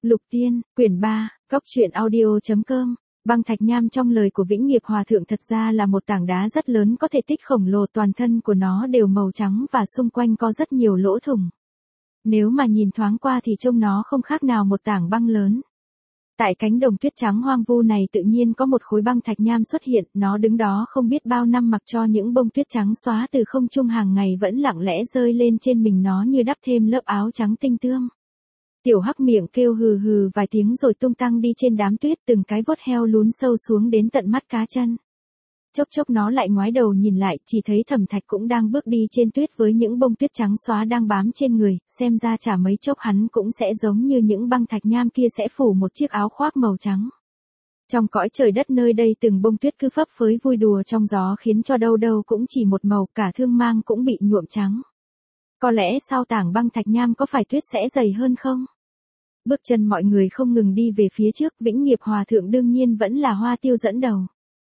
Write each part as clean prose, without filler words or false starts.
Lục Tiên, quyển 3, Góc truyện audio.com. Băng thạch nham trong lời của Vĩnh Nghiệp Hòa Thượng thật ra là một tảng đá rất lớn có thể tích khổng lồ, toàn thân của nó đều màu trắng và xung quanh có rất nhiều lỗ thủng. Nếu mà nhìn thoáng qua thì trông nó không khác nào một tảng băng lớn. Tại cánh đồng tuyết trắng hoang vu này tự nhiên có một khối băng thạch nham xuất hiện, nó đứng đó không biết bao năm mặc cho những bông tuyết trắng xóa từ không trung hàng ngày vẫn lặng lẽ rơi lên trên mình nó như đắp thêm lớp áo trắng tinh tươm. Tiểu Hắc miệng kêu hừ hừ vài tiếng rồi tung tăng đi trên đám tuyết, từng cái vốt heo lún sâu xuống đến tận mắt cá chân. Chốc chốc nó lại ngoái đầu nhìn lại, chỉ thấy Thẩm Thạch cũng đang bước đi trên tuyết với những bông tuyết trắng xóa đang bám trên người, xem ra chả mấy chốc hắn cũng sẽ giống như những băng thạch nham kia sẽ phủ một chiếc áo khoác màu trắng. Trong cõi trời đất nơi đây từng bông tuyết cứ phấp phới vui đùa trong gió khiến cho đâu đâu cũng chỉ một màu, cả thương mang cũng bị nhuộm trắng. Có lẽ sau tảng băng thạch nham có phải tuyết sẽ dày hơn không? Bước chân mọi người không ngừng đi về phía trước, Vĩnh Nghiệp Hòa Thượng đương nhiên vẫn là Hoa Tiêu dẫn đầu.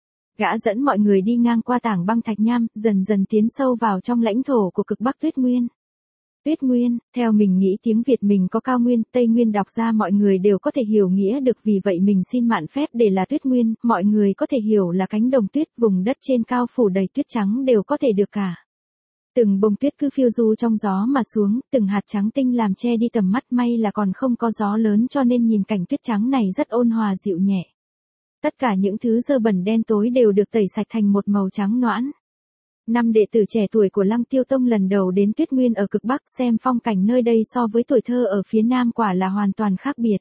Gã dẫn mọi người đi ngang qua tảng băng thạch nham, dần dần tiến sâu vào trong lãnh thổ của cực Bắc Tuyết Nguyên. Tuyết Nguyên, theo mình nghĩ tiếng Việt mình có Cao Nguyên, Tây Nguyên, đọc ra mọi người đều có thể hiểu nghĩa được, vì vậy mình xin mạn phép để là Tuyết Nguyên, mọi người có thể hiểu là cánh đồng tuyết, vùng đất trên cao phủ đầy tuyết trắng đều có thể được cả. Từng bông tuyết cứ phiêu du trong gió mà xuống, từng hạt trắng tinh làm che đi tầm mắt, may là còn không có gió lớn cho nên nhìn cảnh tuyết trắng này rất ôn hòa dịu nhẹ. Tất cả những thứ dơ bẩn đen tối đều được tẩy sạch thành một màu trắng nõn. 5 đệ tử trẻ tuổi của Lăng Tiêu Tông lần đầu đến Tuyết Nguyên ở cực Bắc xem phong cảnh nơi đây so với tuổi thơ ở phía Nam quả là hoàn toàn khác biệt.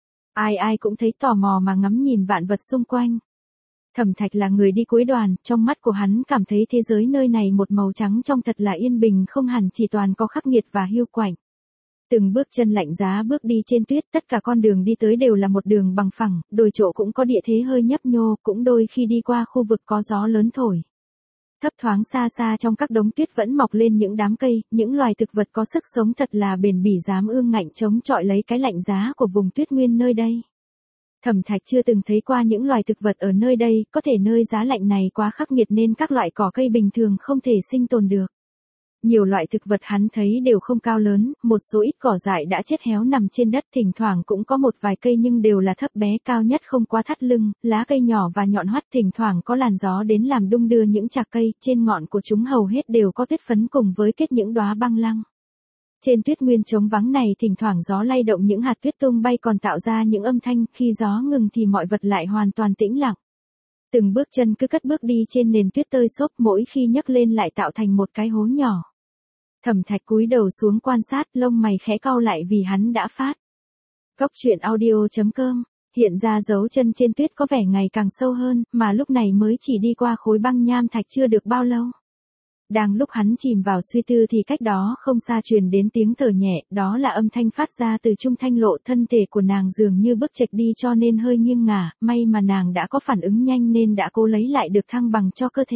Ai ai cũng thấy tò mò mà ngắm nhìn vạn vật xung quanh. Thẩm Thạch là người đi cuối đoàn, trong mắt của hắn cảm thấy thế giới nơi này một màu trắng trong thật là yên bình, không hẳn chỉ toàn có khắc nghiệt và hiu quạnh. Từng bước chân lạnh giá bước đi trên tuyết, tất cả con đường đi tới đều là một đường bằng phẳng, đôi chỗ cũng có địa thế hơi nhấp nhô, cũng đôi khi đi qua khu vực có gió lớn thổi. Thấp thoáng xa xa trong các đống tuyết vẫn mọc lên những đám cây, những loài thực vật có sức sống thật là bền bỉ, dám ương ngạnh chống chọi lấy cái lạnh giá của vùng Tuyết Nguyên nơi đây. Thẩm Thạch chưa từng thấy qua những loài thực vật ở nơi đây, có thể nơi giá lạnh này quá khắc nghiệt nên các loại cỏ cây bình thường không thể sinh tồn được. Nhiều loại thực vật hắn thấy đều không cao lớn, một số ít cỏ dại đã chết héo nằm trên đất, thỉnh thoảng cũng có một vài cây nhưng đều là thấp bé, cao nhất không quá thắt lưng, lá cây nhỏ và nhọn hoắt, thỉnh thoảng có làn gió đến làm đung đưa những chạc cây, trên ngọn của chúng hầu hết đều có tuyết phấn cùng với kết những đóa băng lăng. Trên Tuyết Nguyên trống vắng này thỉnh thoảng gió lay động những hạt tuyết tung bay còn tạo ra những âm thanh, khi gió ngừng thì mọi vật lại hoàn toàn tĩnh lặng. Từng bước chân cứ cất bước đi trên nền tuyết tơi xốp, mỗi khi nhấc lên lại tạo thành một cái hố nhỏ. Thẩm Thạch cúi đầu xuống quan sát, lông mày khẽ cau lại vì hắn đã phát. Góc truyện audio.com. Hiện ra dấu chân trên tuyết có vẻ ngày càng sâu hơn, mà lúc này mới chỉ đi qua khối băng nham thạch chưa được bao lâu. Đang lúc hắn chìm vào suy tư thì cách đó không xa truyền đến tiếng thở nhẹ, đó là âm thanh phát ra từ Trung Thanh Lộ. Thân thể của nàng dường như bước chệch đi cho nên hơi nghiêng ngả, may mà nàng đã có phản ứng nhanh nên đã cố lấy lại được thăng bằng cho cơ thể.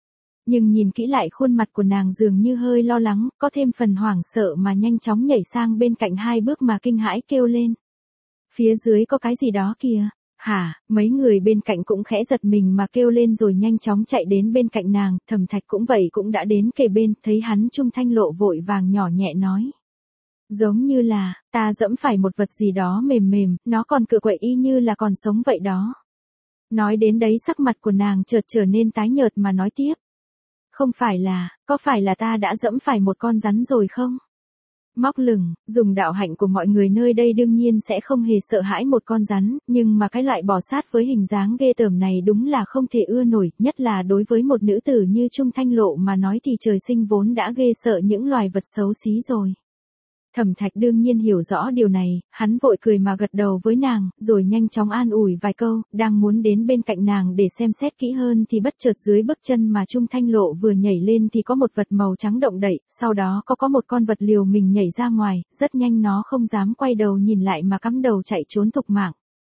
Nhưng nhìn kỹ lại khuôn mặt của nàng dường như hơi lo lắng, có thêm phần hoảng sợ mà nhanh chóng nhảy sang bên cạnh 2 bước mà kinh hãi kêu lên. Phía dưới có cái gì đó kìa. Hả, mấy người bên cạnh cũng khẽ giật mình mà kêu lên rồi nhanh chóng chạy đến bên cạnh nàng. Thẩm Thạch cũng vậy, cũng đã đến kề bên, thấy hắn Trung Thanh Lộ vội vàng nhỏ nhẹ nói. Giống như là, ta dẫm phải một vật gì đó mềm mềm, nó còn cựa quậy y như là còn sống vậy đó. Nói đến đấy sắc mặt của nàng chợt trở nên tái nhợt mà nói tiếp. Không phải là, có phải là ta đã dẫm phải một con rắn rồi không? Móc lửng, dùng đạo hạnh của mọi người nơi đây đương nhiên sẽ không hề sợ hãi một con rắn, nhưng mà cái loại bò sát với hình dáng ghê tởm này đúng là không thể ưa nổi, nhất là đối với một nữ tử như Trung Thanh Lộ mà nói thì trời sinh vốn đã ghê sợ những loài vật xấu xí rồi. Thẩm Thạch đương nhiên hiểu rõ điều này, hắn vội cười mà gật đầu với nàng, rồi nhanh chóng an ủi vài câu, đang muốn đến bên cạnh nàng để xem xét kỹ hơn thì bất chợt dưới bước chân mà Trung Thanh Lộ vừa nhảy lên thì có một vật màu trắng động đậy, sau đó có một con vật liều mình nhảy ra ngoài, rất nhanh nó không dám quay đầu nhìn lại mà cắm đầu chạy trốn thục mạng.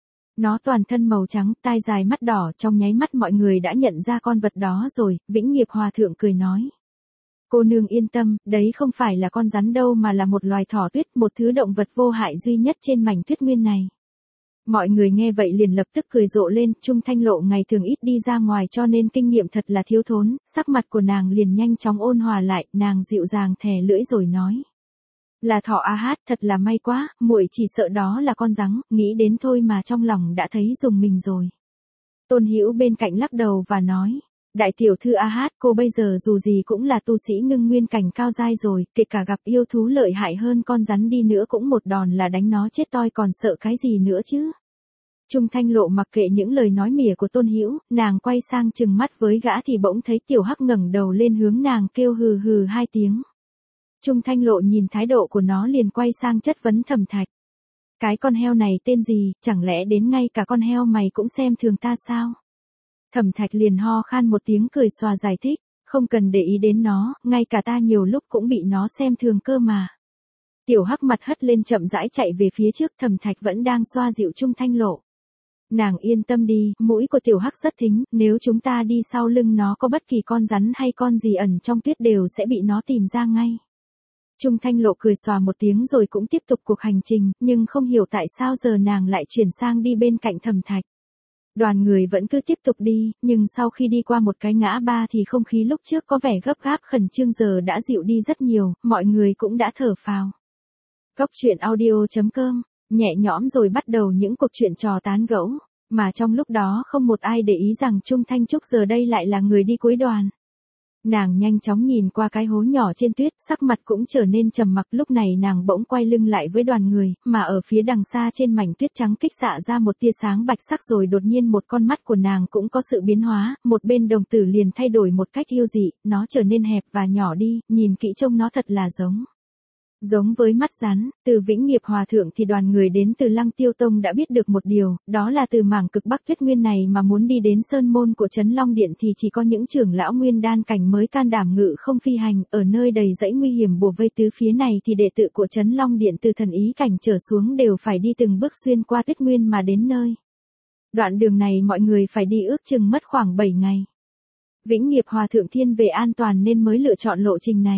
Nó toàn thân màu trắng, tai dài mắt đỏ, trong nháy mắt mọi người đã nhận ra con vật đó rồi. Vĩnh Nghiệp Hòa Thượng cười nói. Cô nương yên tâm, đấy không phải là con rắn đâu mà là một loài thỏ tuyết, một thứ động vật vô hại duy nhất trên mảnh Tuyết Nguyên này. Mọi người nghe vậy liền lập tức cười rộ lên. Trung Thanh Lộ ngày thường ít đi ra ngoài cho nên kinh nghiệm thật là thiếu thốn, sắc mặt của nàng liền nhanh chóng ôn hòa lại, nàng dịu dàng thè lưỡi rồi nói. Là thỏ a hát, thật là may quá, muội chỉ sợ đó là con giắng, nghĩ đến thôi mà trong lòng đã thấy rùng mình rồi. Tôn Hữu bên cạnh lắc đầu và nói, đại tiểu thư a hát, cô bây giờ dù gì cũng là tu sĩ ngưng nguyên cảnh cao giai rồi, kể cả gặp yêu thú lợi hại hơn con rắn đi nữa cũng một đòn là đánh nó chết toi, còn sợ cái gì nữa chứ. Trung Thanh Lộ mặc kệ những lời nói mỉa của Tôn Hữu, nàng quay sang trừng mắt với gã thì bỗng thấy Tiểu Hắc ngẩng đầu lên hướng nàng kêu hừ hừ 2 tiếng. Trung Thanh Lộ nhìn thái độ của nó liền quay sang chất vấn Thẩm Thạch. Cái con heo này tên gì, chẳng lẽ đến ngay cả con heo mày cũng xem thường ta sao? Thẩm Thạch liền ho khan một tiếng cười xòa giải thích, không cần để ý đến nó, ngay cả ta nhiều lúc cũng bị nó xem thường cơ mà. Tiểu Hắc mặt hất lên chậm rãi chạy về phía trước, Thẩm Thạch vẫn đang xoa dịu Trung Thanh Lộ. Nàng yên tâm đi, mũi của Tiểu Hắc rất thính, nếu chúng ta đi sau lưng nó có bất kỳ con rắn hay con gì ẩn trong tuyết đều sẽ bị nó tìm ra ngay. Trung Thanh Lộ cười xòa một tiếng rồi cũng tiếp tục cuộc hành trình, nhưng không hiểu tại sao giờ nàng lại chuyển sang đi bên cạnh Thẩm Thạch. Đoàn người vẫn cứ tiếp tục đi, nhưng sau khi đi qua một cái ngã ba thì không khí lúc trước có vẻ gấp gáp khẩn trương giờ đã dịu đi rất nhiều, mọi người cũng đã thở phào. Góc truyện audio.com, nhẹ nhõm rồi bắt đầu những cuộc chuyện trò tán gẫu, mà trong lúc đó không một ai để ý rằng Trung Thanh Trúc giờ đây lại là người đi cuối đoàn. Nàng nhanh chóng nhìn qua cái hố nhỏ trên tuyết, sắc mặt cũng trở nên trầm mặc, lúc này nàng bỗng quay lưng lại với đoàn người, mà ở phía đằng xa trên mảnh tuyết trắng kích xạ ra một tia sáng bạch sắc rồi đột nhiên một con mắt của nàng cũng có sự biến hóa, một bên đồng tử liền thay đổi một cách yêu dị, nó trở nên hẹp và nhỏ đi, nhìn kỹ trông nó thật là giống với mắt rắn. Từ Vĩnh Nghiệp Hòa Thượng thì đoàn người đến từ Lăng Tiêu Tông đã biết được một điều, đó là từ mảng cực Bắc Tuyết Nguyên này mà muốn đi đến sơn môn của Trấn Long Điện thì chỉ có những trưởng lão nguyên đan cảnh mới can đảm ngự không phi hành, ở nơi đầy dãy nguy hiểm bùa vây tứ phía này thì đệ tử của Trấn Long Điện từ thần ý cảnh trở xuống đều phải đi từng bước xuyên qua Tuyết Nguyên mà đến nơi. Đoạn đường này mọi người phải đi ước chừng mất khoảng 7 ngày. Vĩnh Nghiệp Hòa Thượng thiên về an toàn nên mới lựa chọn lộ trình này.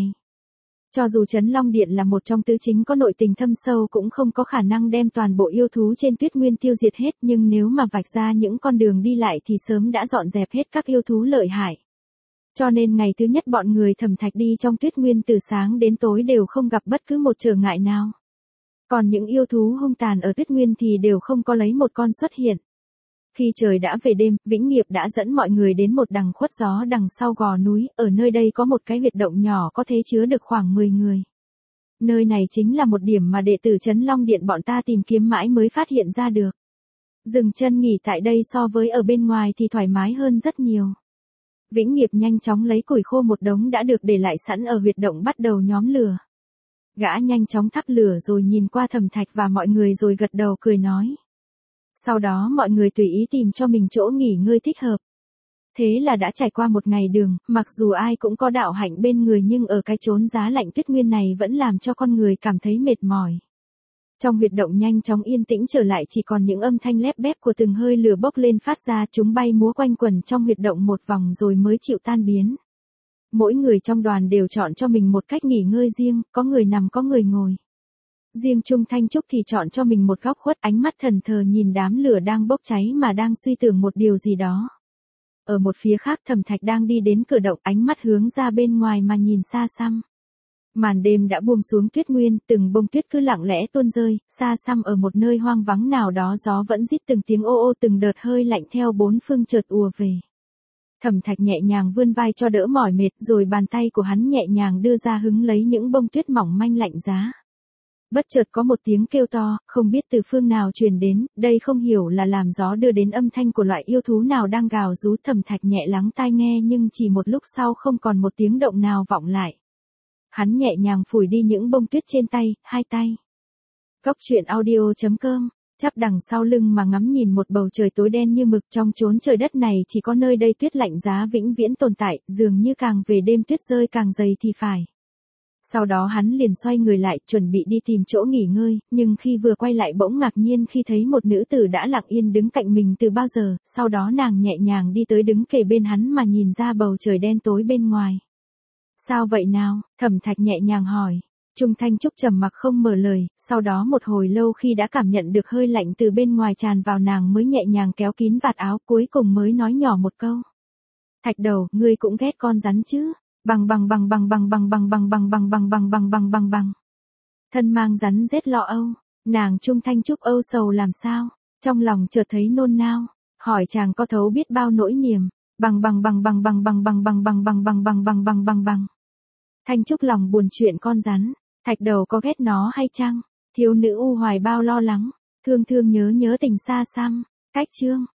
Cho dù Trấn Long Điện là một trong tứ chính có nội tình thâm sâu cũng không có khả năng đem toàn bộ yêu thú trên Tuyết Nguyên tiêu diệt hết, nhưng nếu mà vạch ra những con đường đi lại thì sớm đã dọn dẹp hết các yêu thú lợi hại. Cho nên ngày thứ nhất bọn người Thẩm Thạch đi trong Tuyết Nguyên từ sáng đến tối đều không gặp bất cứ một trở ngại nào. Còn những yêu thú hung tàn ở Tuyết Nguyên thì đều không có lấy một con xuất hiện. Khi trời đã về đêm, Vĩnh Nghiệp đã dẫn mọi người đến một đằng khuất gió đằng sau gò núi, ở nơi đây có một cái huyệt động nhỏ có thể chứa được khoảng 10 người. Nơi này chính là một điểm mà đệ tử Trấn Long Điện bọn ta tìm kiếm mãi mới phát hiện ra được. Dừng chân nghỉ tại đây so với ở bên ngoài thì thoải mái hơn rất nhiều. Vĩnh Nghiệp nhanh chóng lấy củi khô một đống đã được để lại sẵn ở huyệt động bắt đầu nhóm lửa. Gã nhanh chóng thắp lửa rồi nhìn qua Thẩm Thạch và mọi người rồi gật đầu cười nói. Sau đó mọi người tùy ý tìm cho mình chỗ nghỉ ngơi thích hợp. Thế là đã trải qua một ngày đường, mặc dù ai cũng có đạo hạnh bên người nhưng ở cái chốn giá lạnh Tuyết Nguyên này vẫn làm cho con người cảm thấy mệt mỏi. Trong huyệt động nhanh chóng yên tĩnh trở lại, chỉ còn những âm thanh lép bép của từng hơi lửa bốc lên phát ra, chúng bay múa quanh quẩn trong huyệt động một vòng rồi mới chịu tan biến. Mỗi người trong đoàn đều chọn cho mình một cách nghỉ ngơi riêng, có người nằm có người ngồi. Riêng Trung Thanh Trúc thì chọn cho mình một góc khuất, ánh mắt thần thờ nhìn đám lửa đang bốc cháy mà đang suy tưởng một điều gì đó. Ở một phía khác Thẩm Thạch đang đi đến cửa động, ánh mắt hướng ra bên ngoài mà nhìn xa xăm. Màn đêm đã buông xuống Tuyết Nguyên, từng bông tuyết cứ lặng lẽ tuôn rơi, xa xăm ở một nơi hoang vắng nào đó gió vẫn rít từng tiếng ô ô, từng đợt hơi lạnh theo bốn phương chợt ùa về. Thẩm Thạch nhẹ nhàng vươn vai cho đỡ mỏi mệt, rồi bàn tay của hắn nhẹ nhàng đưa ra hứng lấy những bông tuyết mỏng manh lạnh giá. Bất chợt có một tiếng kêu to, không biết từ phương nào truyền đến, đây không hiểu là làm gió đưa đến âm thanh của loại yêu thú nào đang gào rú. Thẩm Thạch nhẹ lắng tai nghe nhưng chỉ một lúc sau không còn một tiếng động nào vọng lại. Hắn nhẹ nhàng phủi đi những bông tuyết trên tay, hai tay. Góc truyện audio.com, chắp đằng sau lưng mà ngắm nhìn một bầu trời tối đen như mực, trong chốn trời đất này chỉ có nơi đây tuyết lạnh giá vĩnh viễn tồn tại, dường như càng về đêm tuyết rơi càng dày thì phải. Sau đó hắn liền xoay người lại, chuẩn bị đi tìm chỗ nghỉ ngơi, nhưng khi vừa quay lại bỗng ngạc nhiên khi thấy một nữ tử đã lặng yên đứng cạnh mình từ bao giờ, sau đó nàng nhẹ nhàng đi tới đứng kề bên hắn mà nhìn ra bầu trời đen tối bên ngoài. Sao vậy nào? Thẩm Thạch nhẹ nhàng hỏi. Trung Thanh Trúc trầm mặc không mở lời, sau đó một hồi lâu khi đã cảm nhận được hơi lạnh từ bên ngoài tràn vào nàng mới nhẹ nhàng kéo kín vạt áo, cuối cùng mới nói nhỏ một câu. Thạch đầu, ngươi cũng ghét con rắn chứ? Bằng. Thân mang rắn rết lo âu, nàng Trung Thanh Trúc âu sầu làm sao, trong lòng chợt thấy nôn nao, hỏi chàng có thấu biết bao nỗi niềm, bằng. Thanh Trúc lòng buồn chuyện con rắn, thạch đầu có ghét nó hay chăng, thiếu nữ u hoài bao lo lắng, thương thương nhớ nhớ tình xa xăm, cách chương.